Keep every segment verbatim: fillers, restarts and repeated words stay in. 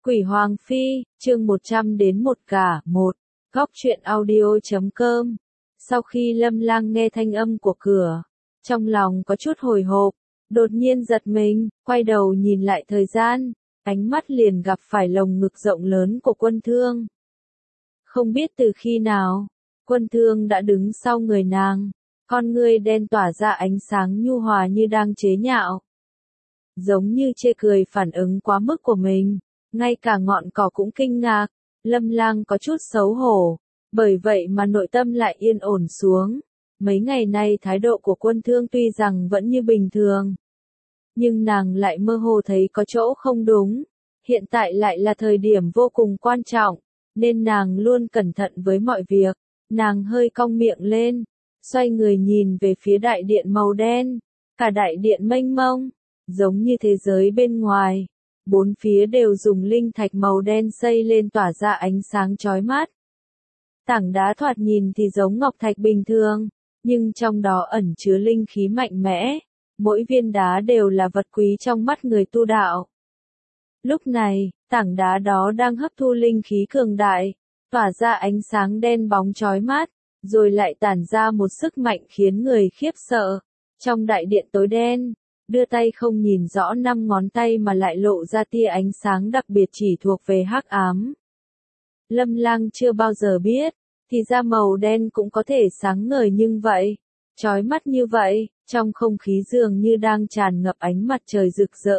Quỷ Hoàng Phi, chương một trăm đến một cả, một. Góc truyện audio chấm com. Sau khi Lâm Lang nghe thanh âm của cửa, trong lòng có chút hồi hộp, đột nhiên giật mình, quay đầu nhìn lại thời gian, ánh mắt liền gặp phải lồng ngực rộng lớn của Quân Thương. Không biết từ khi nào, Quân Thương đã đứng sau người nàng, con ngươi đen tỏa ra ánh sáng nhu hòa như đang chế nhạo. Giống như chê cười phản ứng quá mức của mình. Ngay cả ngọn cỏ cũng kinh ngạc, Lâm Lang có chút xấu hổ, bởi vậy mà nội tâm lại yên ổn xuống. Mấy ngày nay thái độ của Quân Thương tuy rằng vẫn như bình thường, nhưng nàng lại mơ hồ thấy có chỗ không đúng. Hiện tại lại là thời điểm vô cùng quan trọng, nên nàng luôn cẩn thận với mọi việc. Nàng hơi cong miệng lên, xoay người nhìn về phía đại điện màu đen, cả đại điện mênh mông, giống như thế giới bên ngoài. Bốn phía đều dùng linh thạch màu đen xây lên tỏa ra ánh sáng chói mắt. Tảng đá thoạt nhìn thì giống ngọc thạch bình thường, nhưng trong đó ẩn chứa linh khí mạnh mẽ, mỗi viên đá đều là vật quý trong mắt người tu đạo. Lúc này, tảng đá đó đang hấp thu linh khí cường đại, tỏa ra ánh sáng đen bóng chói mắt, rồi lại tản ra một sức mạnh khiến người khiếp sợ. Trong đại điện tối đen, đưa tay không nhìn rõ năm ngón tay mà lại lộ ra tia ánh sáng đặc biệt chỉ thuộc về hắc ám. Lâm Lang chưa bao giờ biết, thì ra màu đen cũng có thể sáng ngời nhưng vậy, chói mắt như vậy, trong không khí dường như đang tràn ngập ánh mặt trời rực rỡ.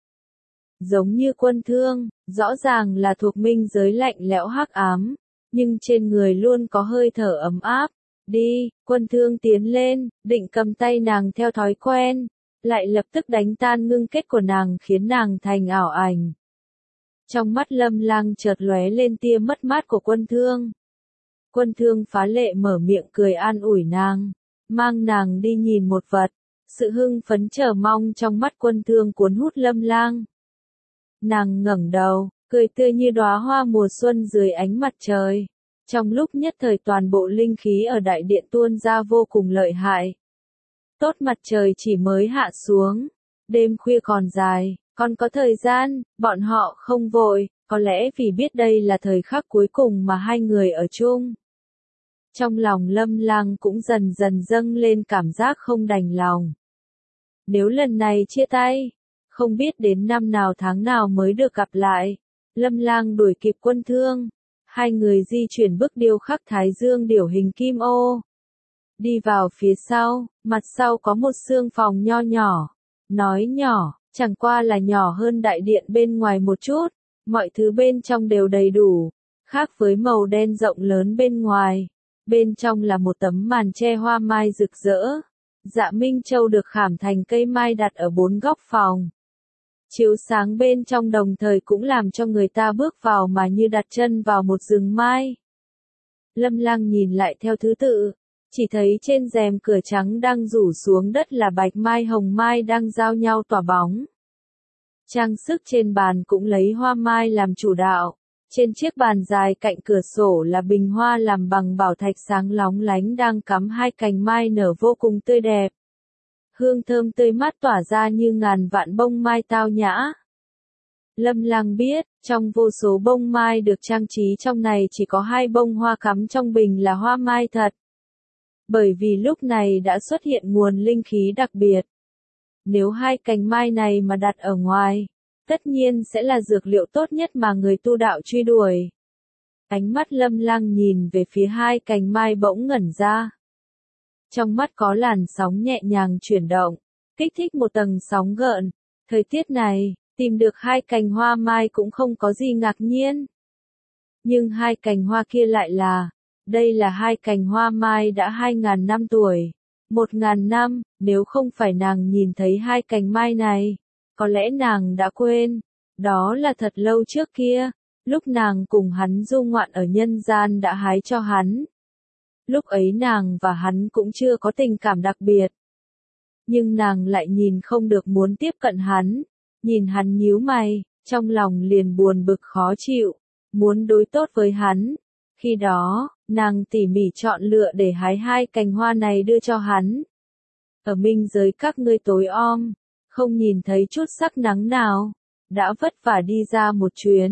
Giống như Quân Thương, rõ ràng là thuộc minh giới lạnh lẽo hắc ám, nhưng trên người luôn có hơi thở ấm áp. Đi, Quân Thương tiến lên, định cầm tay nàng theo thói quen, lại lập tức đánh tan ngưng kết của nàng khiến nàng thành ảo ảnh. Trong mắt Lâm Lang chợt lóe lên tia mất mát của Quân Thương. Quân Thương phá lệ mở miệng cười an ủi nàng, mang nàng đi nhìn một vật. Sự hưng phấn chờ mong trong mắt Quân Thương cuốn hút Lâm Lang. Nàng ngẩng đầu, cười tươi như đóa hoa mùa xuân dưới ánh mặt trời. Trong lúc nhất thời toàn bộ linh khí ở đại điện tuôn ra vô cùng lợi hại. Tốt mặt trời chỉ mới hạ xuống, đêm khuya còn dài, còn có thời gian, bọn họ không vội, có lẽ vì biết đây là thời khắc cuối cùng mà hai người ở chung. Trong lòng Lâm Lang cũng dần dần dâng lên cảm giác không đành lòng. Nếu lần này chia tay, không biết đến năm nào tháng nào mới được gặp lại. Lâm Lang đuổi kịp Quân Thương, hai người di chuyển bước điêu khắc thái dương điểu hình kim ô. Đi vào phía sau, mặt sau có một xương phòng nho nhỏ. Nói nhỏ, chẳng qua là nhỏ hơn đại điện bên ngoài một chút, mọi thứ bên trong đều đầy đủ. Khác với màu đen rộng lớn bên ngoài, bên trong là một tấm màn che hoa mai rực rỡ. Dạ Minh Châu được khảm thành cây mai đặt ở bốn góc phòng. Chiếu sáng bên trong đồng thời cũng làm cho người ta bước vào mà như đặt chân vào một rừng mai. Lâm Lang nhìn lại theo thứ tự, chỉ thấy trên rèm cửa trắng đang rủ xuống đất là bạch mai hồng mai đang giao nhau tỏa bóng. Trang sức trên bàn cũng lấy hoa mai làm chủ đạo. Trên chiếc bàn dài cạnh cửa sổ là bình hoa làm bằng bảo thạch sáng lóng lánh đang cắm hai cành mai nở vô cùng tươi đẹp. Hương thơm tươi mát tỏa ra như ngàn vạn bông mai tao nhã. Lâm Lang biết, trong vô số bông mai được trang trí trong này chỉ có hai bông hoa cắm trong bình là hoa mai thật. Bởi vì lúc này đã xuất hiện nguồn linh khí đặc biệt. Nếu hai cành mai này mà đặt ở ngoài, tất nhiên sẽ là dược liệu tốt nhất mà người tu đạo truy đuổi. Ánh mắt Lâm Lang nhìn về phía hai cành mai bỗng ngẩn ra. Trong mắt có làn sóng nhẹ nhàng chuyển động, kích thích một tầng sóng gợn. Thời tiết này, tìm được hai cành hoa mai cũng không có gì ngạc nhiên. Nhưng hai cành hoa kia lại là, đây là hai cành hoa mai đã hai ngàn năm tuổi. Một ngàn năm, nếu không phải nàng nhìn thấy hai cành mai này, có lẽ nàng đã quên. Đó là thật lâu trước kia, lúc nàng cùng hắn du ngoạn ở nhân gian đã hái cho hắn. Lúc ấy nàng và hắn cũng chưa có tình cảm đặc biệt. Nhưng nàng lại nhìn không được muốn tiếp cận hắn. Nhìn hắn nhíu mày, trong lòng liền buồn bực khó chịu, muốn đối tốt với hắn. Khi đó, nàng tỉ mỉ chọn lựa để hái hai cành hoa này đưa cho hắn. Ở minh giới các ngươi tối om, không nhìn thấy chút sắc nắng nào. Đã vất vả đi ra một chuyến,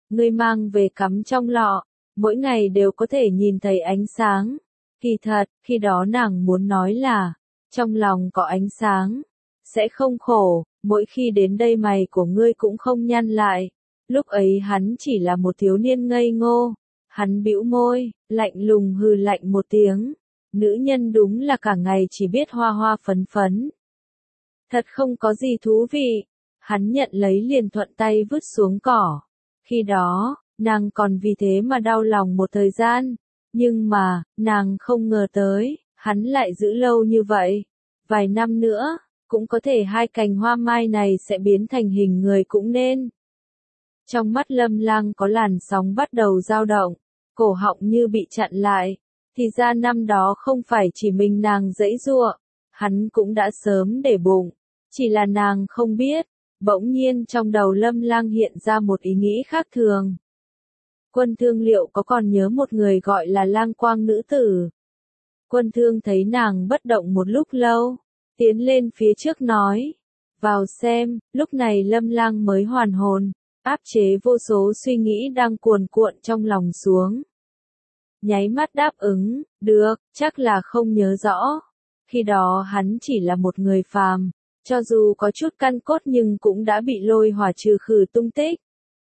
ngươi mang về cắm trong lọ, mỗi ngày đều có thể nhìn thấy ánh sáng. Kỳ thật, khi đó nàng muốn nói là, trong lòng có ánh sáng, sẽ không khổ, mỗi khi đến đây mày của ngươi cũng không nhăn lại. Lúc ấy hắn chỉ là một thiếu niên ngây ngô, hắn bĩu môi, lạnh lùng hừ lạnh một tiếng. Nữ nhân đúng là cả ngày chỉ biết hoa hoa phấn phấn. Thật không có gì thú vị. Hắn nhận lấy liền thuận tay vứt xuống cỏ. Khi đó, nàng còn vì thế mà đau lòng một thời gian. Nhưng mà, nàng không ngờ tới, hắn lại giữ lâu như vậy. Vài năm nữa, cũng có thể hai cành hoa mai này sẽ biến thành hình người cũng nên. Trong mắt Lâm Lang có làn sóng bắt đầu dao động, cổ họng như bị chặn lại. Thì ra năm đó không phải chỉ mình nàng giãy giụa, hắn cũng đã sớm để bụng, chỉ là nàng không biết. Bỗng nhiên trong đầu Lâm Lang hiện ra một ý nghĩ khác thường. Quân Thương liệu có còn nhớ một người gọi là Lang Quang nữ tử? Quân Thương thấy nàng bất động một lúc lâu, tiến lên phía trước nói, vào xem. Lúc này Lâm Lang mới hoàn hồn, áp chế vô số suy nghĩ đang cuồn cuộn trong lòng xuống. Nháy mắt đáp ứng, được, chắc là không nhớ rõ. Khi đó hắn chỉ là một người phàm, cho dù có chút căn cốt nhưng cũng đã bị lôi hỏa trừ khử tung tích.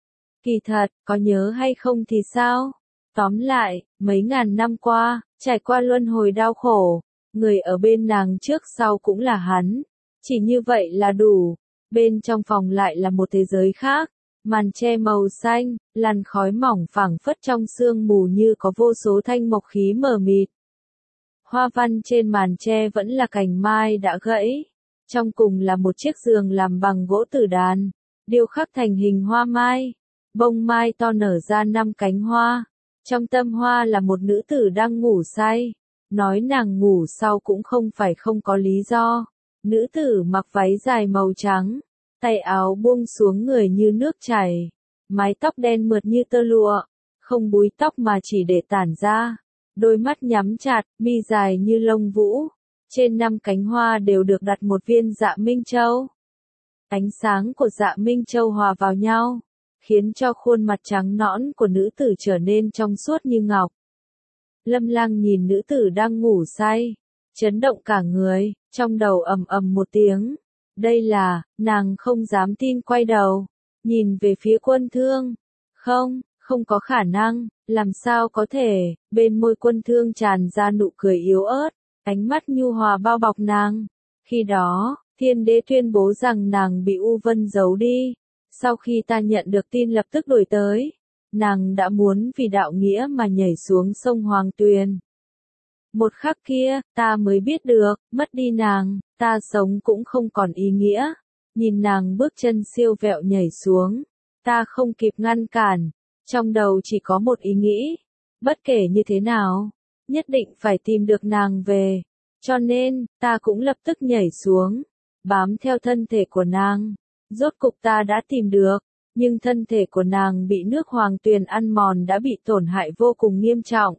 Kỳ thật, có nhớ hay không thì sao? Tóm lại, mấy ngàn năm qua, trải qua luân hồi đau khổ, người ở bên nàng trước sau cũng là hắn. Chỉ như vậy là đủ. Bên trong phòng lại là một thế giới khác. Màn che màu xanh, làn khói mỏng phảng phất trong sương mù như có vô số thanh mộc khí mờ mịt. Hoa văn trên màn che vẫn là cành mai đã gãy. Trong cùng là một chiếc giường làm bằng gỗ tử đàn, điêu khắc thành hình hoa mai. Bông mai to nở ra năm cánh hoa. Trong tâm hoa là một nữ tử đang ngủ say. Nói nàng ngủ sau cũng không phải không có lý do. Nữ tử mặc váy dài màu trắng. Tay áo buông xuống người như nước chảy, mái tóc đen mượt như tơ lụa, không búi tóc mà chỉ để tản ra, đôi mắt nhắm chặt, mi dài như lông vũ, trên năm cánh hoa đều được đặt một viên dạ minh châu. Ánh sáng của dạ minh châu hòa vào nhau, khiến cho khuôn mặt trắng nõn của nữ tử trở nên trong suốt như ngọc. Lâm Lang nhìn nữ tử đang ngủ say, chấn động cả người, trong đầu ầm ầm một tiếng. Đây là, nàng không dám tin quay đầu, nhìn về phía Quân Thương. Không, không có khả năng, làm sao có thể, bên môi Quân Thương tràn ra nụ cười yếu ớt, ánh mắt nhu hòa bao bọc nàng. Khi đó, thiên đế tuyên bố rằng nàng bị U Vân giấu đi. Sau khi ta nhận được tin lập tức đuổi tới, nàng đã muốn vì đạo nghĩa mà nhảy xuống sông Hoàng Tuyền. Một khắc kia, ta mới biết được, mất đi nàng, ta sống cũng không còn ý nghĩa. Nhìn nàng bước chân siêu vẹo nhảy xuống, ta không kịp ngăn cản, trong đầu chỉ có một ý nghĩ, bất kể như thế nào, nhất định phải tìm được nàng về. Cho nên, ta cũng lập tức nhảy xuống, bám theo thân thể của nàng. Rốt cục ta đã tìm được, nhưng thân thể của nàng bị nước Hoàng Tuyền ăn mòn đã bị tổn hại vô cùng nghiêm trọng.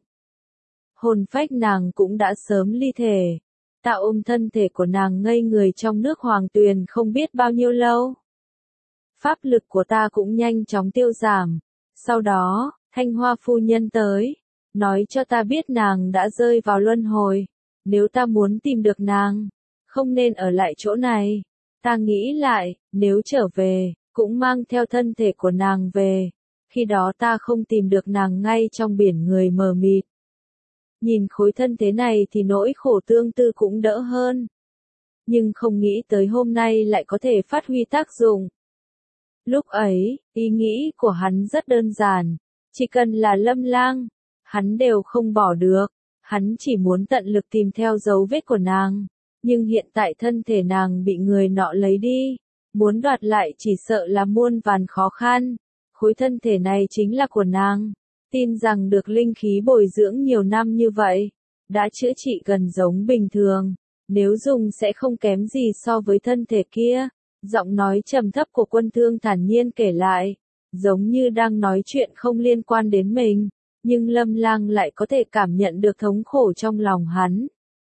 Hồn phách nàng cũng đã sớm ly thể. Ta ôm thân thể của nàng ngây người trong nước Hoàng Tuyền không biết bao nhiêu lâu. Pháp lực của ta cũng nhanh chóng tiêu giảm. Sau đó, Thanh Hoa phu nhân tới, nói cho ta biết nàng đã rơi vào luân hồi. Nếu ta muốn tìm được nàng, không nên ở lại chỗ này. Ta nghĩ lại, nếu trở về, cũng mang theo thân thể của nàng về. Khi đó ta không tìm được nàng ngay trong biển người mờ mịt. Nhìn khối thân thế này thì nỗi khổ tương tư cũng đỡ hơn. Nhưng không nghĩ tới hôm nay lại có thể phát huy tác dụng. Lúc ấy, ý nghĩ của hắn rất đơn giản. Chỉ cần là Lâm Lang, hắn đều không bỏ được. Hắn chỉ muốn tận lực tìm theo dấu vết của nàng. Nhưng hiện tại thân thể nàng bị người nọ lấy đi. Muốn đoạt lại chỉ sợ là muôn vàn khó khăn. Khối thân thể này chính là của nàng. Tin rằng được linh khí bồi dưỡng nhiều năm như vậy, đã chữa trị gần giống bình thường, nếu dùng sẽ không kém gì so với thân thể kia. Giọng nói trầm thấp của Quân Thương thản nhiên kể lại, giống như đang nói chuyện không liên quan đến mình, nhưng Lâm Lang lại có thể cảm nhận được thống khổ trong lòng hắn.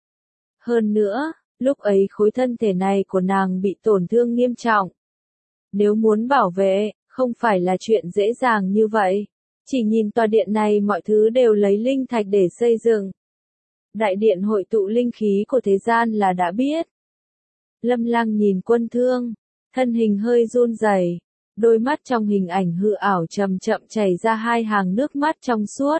Hơn nữa, lúc ấy khối thân thể này của nàng bị tổn thương nghiêm trọng. Nếu muốn bảo vệ, Không phải là chuyện dễ dàng như vậy. Chỉ nhìn tòa điện này mọi thứ đều lấy linh thạch để xây dựng. Đại điện hội tụ linh khí của thế gian là đã biết. Lâm Lang nhìn Quân Thương, thân hình hơi run rẩy, đôi mắt trong hình ảnh hư ảo chậm chậm chảy ra hai hàng nước mắt trong suốt.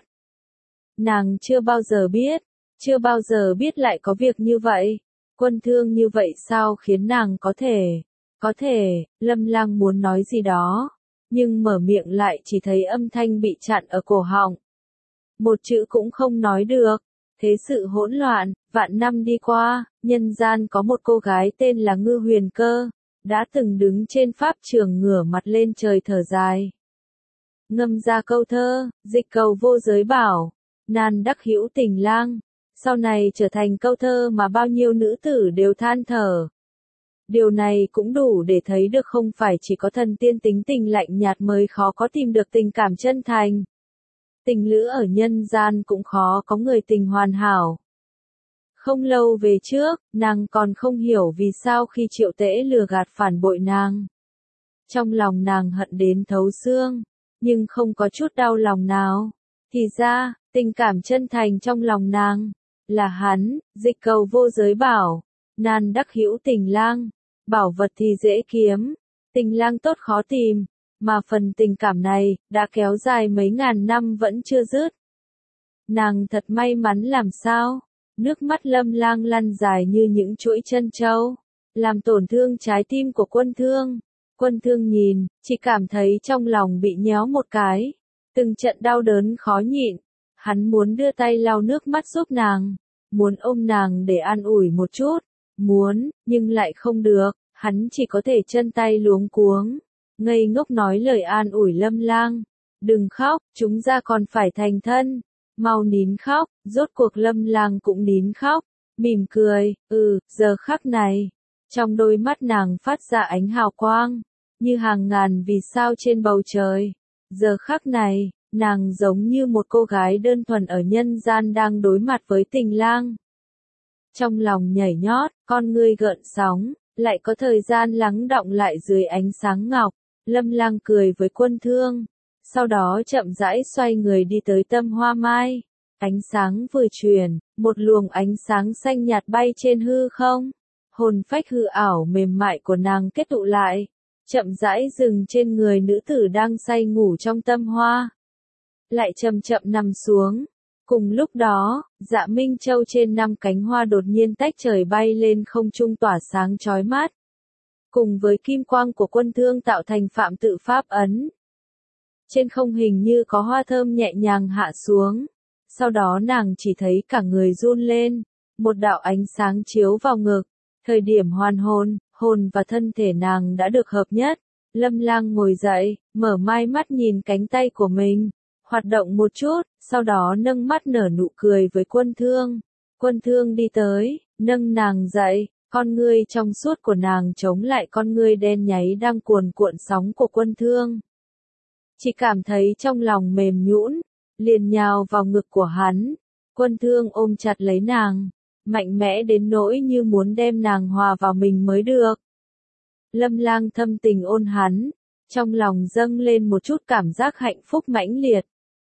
Nàng chưa bao giờ biết, chưa bao giờ biết lại có việc như vậy. Quân Thương như vậy sao khiến nàng có thể, có thể, Lâm Lang muốn nói gì đó, nhưng mở miệng lại chỉ thấy âm thanh bị chặn ở cổ họng. Một chữ cũng không nói được. Thế sự hỗn loạn, vạn năm đi qua, nhân gian có một cô gái tên là Ngư Huyền Cơ, đã từng đứng trên pháp trường ngửa mặt lên trời thở dài. Ngâm ra câu thơ, dịch cầu vô giới bảo, nan đắc hữu tình lang, sau này trở thành câu thơ mà bao nhiêu nữ tử đều than thở. Điều này cũng đủ để thấy được không phải chỉ có thần tiên tính tình lạnh nhạt mới khó có tìm được tình cảm chân thành. Tình lữ ở nhân gian cũng khó có người tình hoàn hảo. Không lâu về trước, nàng còn không hiểu vì sao khi Triệu Tễ lừa gạt phản bội nàng. Trong lòng nàng hận đến thấu xương, nhưng không có chút đau lòng nào. Thì ra, tình cảm chân thành trong lòng nàng, là hắn, dịch cầu vô giới bảo, nan đắc hữu tình lang, bảo vật thì dễ kiếm, tình lang tốt khó tìm. Mà phần tình cảm này, đã kéo dài mấy ngàn năm vẫn chưa dứt. Nàng thật may mắn làm sao? Nước mắt Lâm Lang lăn dài như những chuỗi chân châu, làm tổn thương trái tim của Quân Thương. Quân Thương nhìn, chỉ cảm thấy trong lòng bị nhéo một cái. Từng trận đau đớn khó nhịn. Hắn muốn đưa tay lau nước mắt giúp nàng, muốn ôm nàng để an ủi một chút, muốn, nhưng lại không được, hắn chỉ có thể chân tay luống cuống. Ngây ngốc nói lời an ủi Lâm Lang, đừng khóc, chúng ta còn phải thành thân, mau nín khóc. Rốt cuộc Lâm Lang cũng nín khóc, mỉm cười, ừ, giờ khắc này, trong đôi mắt nàng phát ra ánh hào quang, như hàng ngàn vì sao trên bầu trời. Giờ khắc này, nàng giống như một cô gái đơn thuần ở nhân gian đang đối mặt với tình lang. Trong lòng nhảy nhót, con ngươi gợn sóng, lại có thời gian lắng đọng lại dưới ánh sáng ngọc. Lâm Lang cười với Quân Thương, sau đó chậm rãi xoay người đi tới Tâm Hoa Mai. Ánh sáng vừa truyền, một luồng ánh sáng xanh nhạt bay trên hư không. Hồn phách hư ảo mềm mại của nàng kết tụ lại, chậm rãi dừng trên người nữ tử đang say ngủ trong tâm hoa. Lại chậm chậm nằm xuống. Cùng lúc đó, Dạ Minh Châu trên năm cánh hoa đột nhiên tách trời bay lên không trung tỏa sáng chói mắt. Cùng với kim quang của Quân Thương tạo thành phạm tự pháp ấn. Trên không hình như có hoa thơm nhẹ nhàng hạ xuống. Sau đó nàng chỉ thấy cả người run lên, một đạo ánh sáng chiếu vào ngực. Thời điểm hoàn hồn, hồn và thân thể nàng đã được hợp nhất. Lâm Lang ngồi dậy, mở mai mắt nhìn cánh tay của mình, hoạt động một chút, sau đó nâng mắt nở nụ cười với Quân Thương. Quân Thương đi tới, nâng nàng dậy. Con ngươi trong suốt của nàng chống lại con ngươi đen nháy đang cuồn cuộn sóng của Quân Thương. Chỉ cảm thấy trong lòng mềm nhũn, liền nhào vào ngực của hắn. Quân Thương ôm chặt lấy nàng, mạnh mẽ đến nỗi như muốn đem nàng hòa vào mình mới được. Lâm Lang thâm tình ôn hắn, trong lòng dâng lên một chút cảm giác hạnh phúc mãnh liệt.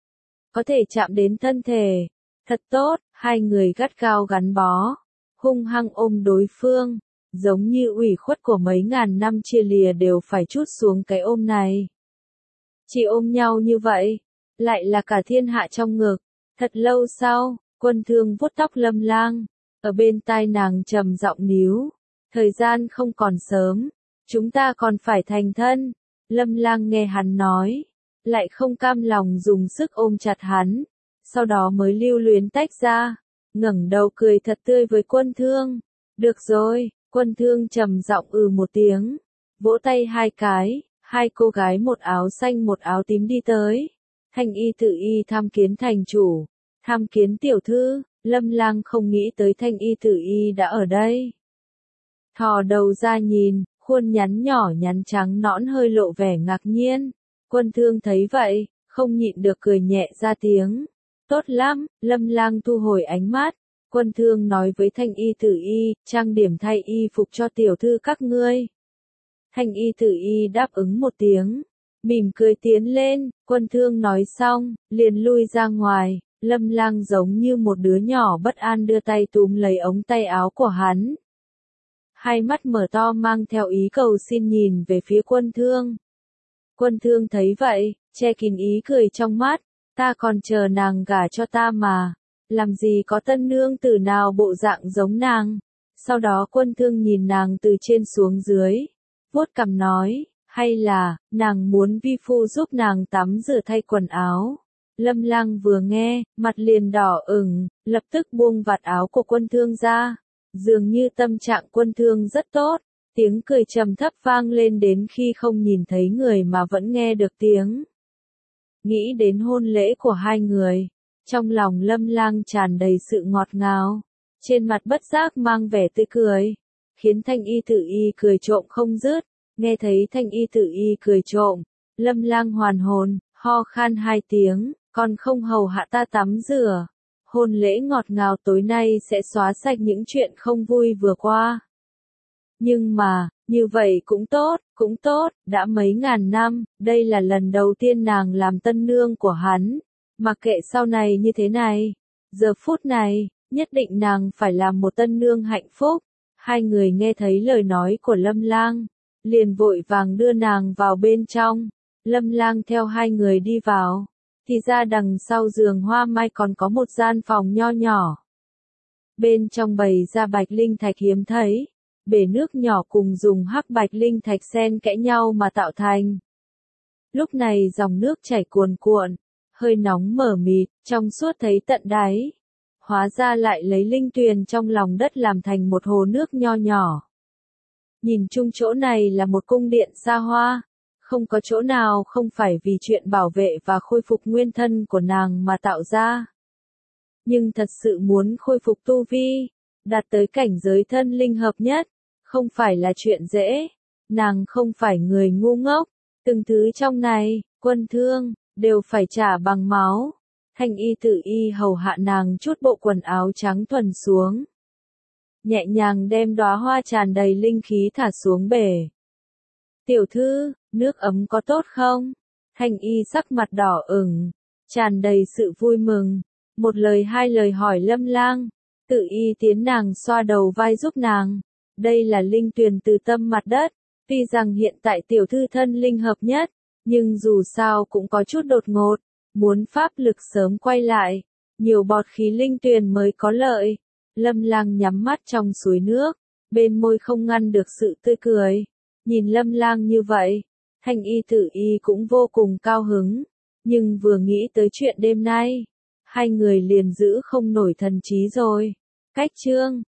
Có thể chạm đến thân thể, thật tốt, hai người gắt gao gắn bó. Hung hăng ôm đối phương, giống như ủy khuất của mấy ngàn năm chia lìa đều phải trút xuống cái ôm này. Chỉ ôm nhau như vậy, lại là cả thiên hạ trong ngực. Thật lâu sau, Quân Thương vuốt tóc Lâm Lang, ở bên tai nàng trầm giọng níu, thời gian không còn sớm, chúng ta còn phải thành thân. Lâm Lang nghe hắn nói, lại không cam lòng dùng sức ôm chặt hắn, sau đó mới lưu luyến tách ra. Ngẩng đầu cười thật tươi với Quân Thương. Được rồi, Quân Thương trầm giọng ừ một tiếng, vỗ tay hai cái, hai cô gái một áo xanh một áo tím đi tới. Thanh Y Tự Y tham kiến thành chủ, tham kiến tiểu thư. Lâm Lang không nghĩ tới Thanh Y Tự Y đã ở đây. Thò đầu ra nhìn, khuôn nhắn nhỏ nhắn trắng nõn hơi lộ vẻ ngạc nhiên. Quân Thương thấy vậy, không nhịn được cười nhẹ ra tiếng. Tốt lắm, Lâm Lang thu hồi ánh mắt. Quân Thương nói với Thanh Y Tự Y, trang điểm thay y phục cho tiểu thư các ngươi. Thanh Y Tự Y đáp ứng một tiếng, mỉm cười tiến lên, Quân Thương nói xong, liền lui ra ngoài, Lâm Lang giống như một đứa nhỏ bất an đưa tay túm lấy ống tay áo của hắn. Hai mắt mở to mang theo ý cầu xin nhìn về phía Quân Thương. Quân Thương thấy vậy, che kín ý cười trong mắt, ta còn chờ nàng gả cho ta mà, làm gì có tân nương tử nào bộ dạng giống nàng. Sau đó Quân Thương nhìn nàng từ trên xuống dưới, vuốt cằm nói, hay là, nàng muốn vi phu giúp nàng tắm rửa thay quần áo. Lâm Lang vừa nghe, mặt liền đỏ ửng, lập tức buông vạt áo của Quân Thương ra. Dường như tâm trạng Quân Thương rất tốt, tiếng cười trầm thấp vang lên đến khi không nhìn thấy người mà vẫn nghe được tiếng. Nghĩ đến hôn lễ của hai người, trong lòng Lâm Lang tràn đầy sự ngọt ngào, trên mặt bất giác mang vẻ tươi cười, khiến Thanh Y Tử Y cười trộm không dứt. Nghe thấy Thanh Y Tử Y cười trộm, Lâm Lang hoàn hồn, ho khan hai tiếng, còn không hầu hạ ta tắm rửa. Hôn lễ ngọt ngào tối nay sẽ xóa sạch những chuyện không vui vừa qua. Nhưng mà, như vậy cũng tốt, cũng tốt, đã mấy ngàn năm, đây là lần đầu tiên nàng làm tân nương của hắn. Mặc kệ sau này như thế này, giờ phút này, nhất định nàng phải làm một tân nương hạnh phúc. Hai người nghe thấy lời nói của Lâm Lang, liền vội vàng đưa nàng vào bên trong. Lâm Lang theo hai người đi vào, thì ra đằng sau giường hoa mai còn có một gian phòng nho nhỏ. Bên trong bày ra bạch linh thạch hiếm thấy, bể nước nhỏ cùng dùng hắc bạch linh thạch xen kẽ nhau mà tạo thành. Lúc này dòng nước chảy cuồn cuộn, hơi nóng mờ mịt, trong suốt thấy tận đáy. Hóa ra lại lấy linh tuyền trong lòng đất làm thành một hồ nước nho nhỏ. Nhìn chung chỗ này là một cung điện xa hoa, không có chỗ nào không phải vì chuyện bảo vệ và khôi phục nguyên thân của nàng mà tạo ra. Nhưng thật sự muốn khôi phục tu vi, đạt tới cảnh giới thân linh hợp nhất, không phải là chuyện dễ. Nàng không phải người ngu ngốc, từng thứ trong này, Quân Thương, đều phải trả bằng máu. Thanh Y Tử Y hầu hạ nàng chút bộ quần áo trắng thuần xuống, nhẹ nhàng đem đóa hoa tràn đầy linh khí thả xuống bể. Tiểu thư, nước ấm có tốt không? Thanh Y sắc mặt đỏ ửng, tràn đầy sự vui mừng, một lời hai lời hỏi Lâm Lang. Tử Y tiến nàng xoa đầu vai giúp nàng. Đây là linh tuyền từ tâm mặt đất, tuy rằng hiện tại tiểu thư thân linh hợp nhất, nhưng dù sao cũng có chút đột ngột, muốn pháp lực sớm quay lại, nhiều bọt khí linh tuyền mới có lợi. Lâm Lang nhắm mắt trong suối nước, bên môi không ngăn được sự tươi cười. Nhìn Lâm Lang như vậy, Thanh Y Tử Y cũng vô cùng cao hứng, nhưng vừa nghĩ tới chuyện đêm nay, hai người liền giữ không nổi thần trí rồi. Cách chương